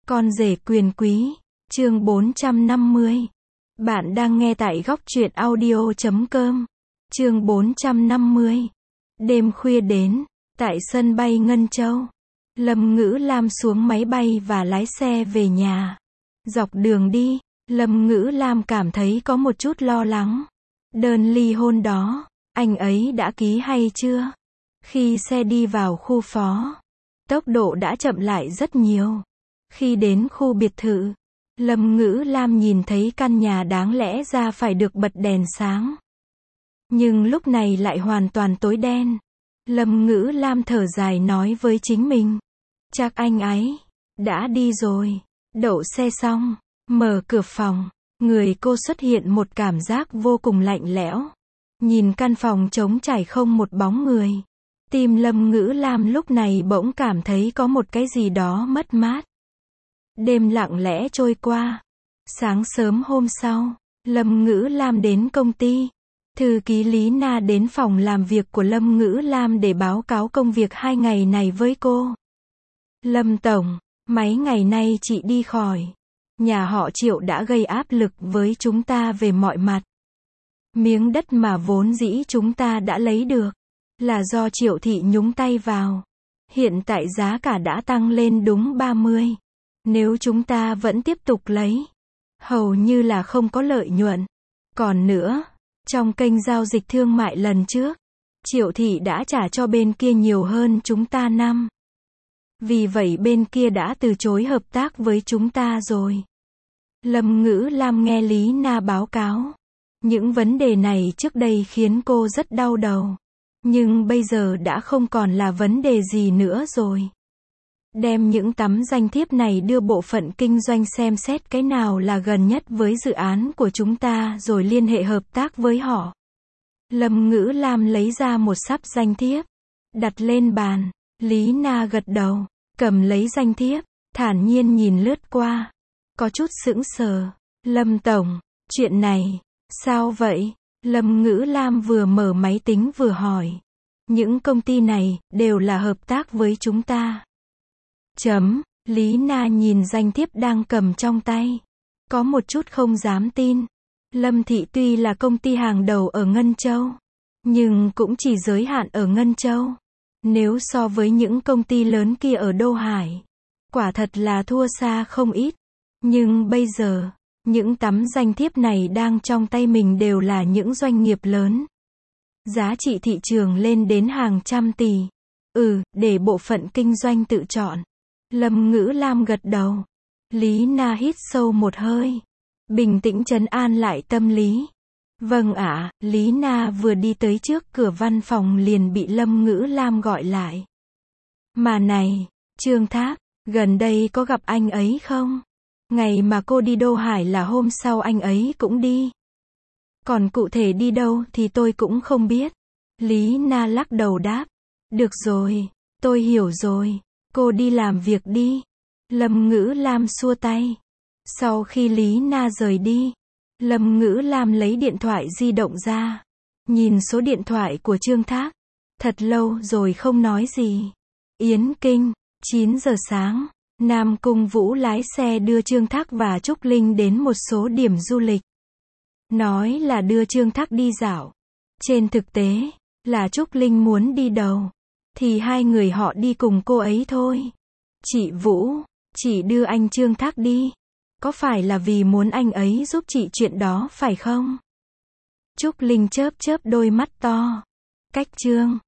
Con rể quyền quý, chương 450. Bạn đang nghe tại góc truyện audio.com. Chương 450. Đêm khuya đến, tại sân bay Ngân Châu, Lâm Ngữ Lam xuống máy bay và lái xe về nhà. Dọc đường đi, Lâm Ngữ Lam cảm thấy có một chút lo lắng. Đơn ly hôn đó, anh ấy đã ký hay chưa? Khi xe đi vào khu phó, tốc độ đã chậm lại rất nhiều. Khi đến khu biệt thự, Lâm Ngữ Lam nhìn thấy căn nhà đáng lẽ ra phải được bật đèn sáng, nhưng lúc này lại hoàn toàn tối đen. Lâm Ngữ Lam thở dài nói với chính mình, chắc anh ấy đã đi rồi. Đậu xe xong, mở cửa phòng, người cô xuất hiện một cảm giác vô cùng lạnh lẽo. Nhìn căn phòng trống trải không một bóng người, tim Lâm Ngữ Lam lúc này bỗng cảm thấy có một cái gì đó mất mát. Đêm lặng lẽ trôi qua. Sáng sớm hôm sau, Lâm Ngữ Lam đến công ty. Thư ký Lý Na đến phòng làm việc của Lâm Ngữ Lam để báo cáo công việc 2 ngày này với cô. Lâm Tổng, mấy ngày nay chị đi khỏi. Nhà họ Triệu đã gây áp lực với chúng ta về mọi mặt. Miếng đất mà vốn dĩ chúng ta đã lấy được, là do Triệu Thị nhúng tay vào. Hiện tại giá cả đã tăng lên đúng 30. Nếu chúng ta vẫn tiếp tục lấy, hầu như là không có lợi nhuận. Còn nữa, trong kênh giao dịch thương mại lần trước, Triệu Thị đã trả cho bên kia nhiều hơn chúng ta năm. Vì vậy bên kia đã từ chối hợp tác với chúng ta rồi. Lâm Ngữ Lam nghe Lý Na báo cáo. Những vấn đề này trước đây khiến cô rất đau đầu. Nhưng bây giờ đã không còn là vấn đề gì nữa rồi. Đem những tấm danh thiếp này đưa bộ phận kinh doanh xem xét cái nào là gần nhất với dự án của chúng ta rồi liên hệ hợp tác với họ. Lâm Ngữ Lam lấy ra một sắp danh thiếp, đặt lên bàn. Lý Na gật đầu, cầm lấy danh thiếp, thản nhiên nhìn lướt qua. Có chút sững sờ. Lâm Tổng, chuyện này, sao vậy? Lâm Ngữ Lam vừa mở máy tính vừa hỏi. Những công ty này, đều là hợp tác với chúng ta. Lý Na nhìn danh thiếp đang cầm trong tay. Có một chút không dám tin. Lâm Thị tuy là công ty hàng đầu ở Ngân Châu, nhưng cũng chỉ giới hạn ở Ngân Châu. Nếu so với những công ty lớn kia ở Đô Hải, quả thật là thua xa không ít. Nhưng bây giờ, những tấm danh thiếp này đang trong tay mình đều là những doanh nghiệp lớn. Giá trị thị trường lên đến hàng trăm tỷ. Để bộ phận kinh doanh tự chọn. Lâm Ngữ Lam gật đầu. Lý Na hít sâu một hơi, bình tĩnh trấn an lại tâm lý. Vâng ạ. Lý Na vừa đi tới trước cửa văn phòng liền bị Lâm Ngữ Lam gọi lại. Mà này, Trương Thác, gần đây có gặp anh ấy không? Ngày mà cô đi Đô Hải là hôm sau anh ấy cũng đi. Còn cụ thể đi đâu thì tôi cũng không biết. Lý Na lắc đầu đáp. Được rồi, tôi hiểu rồi. Cô đi làm việc đi. Lâm Ngữ Lam xua tay. Sau khi Lý Na rời đi, Lâm Ngữ Lam lấy điện thoại di động ra. Nhìn số điện thoại của Trương Thác. Thật lâu rồi không nói gì. Yến Kinh, 9 giờ sáng. Nam Cung Vũ lái xe đưa Trương Thác và Trúc Linh đến một số điểm du lịch. Nói là đưa Trương Thác đi dạo. Trên thực tế, là Trúc Linh muốn đi đầu. Thì hai người họ đi cùng cô ấy thôi. Chị Vũ, chị đưa anh Trương Thác đi. Có phải là vì muốn anh ấy giúp chị chuyện đó phải không? Trúc Linh chớp chớp đôi mắt to. Cách Trương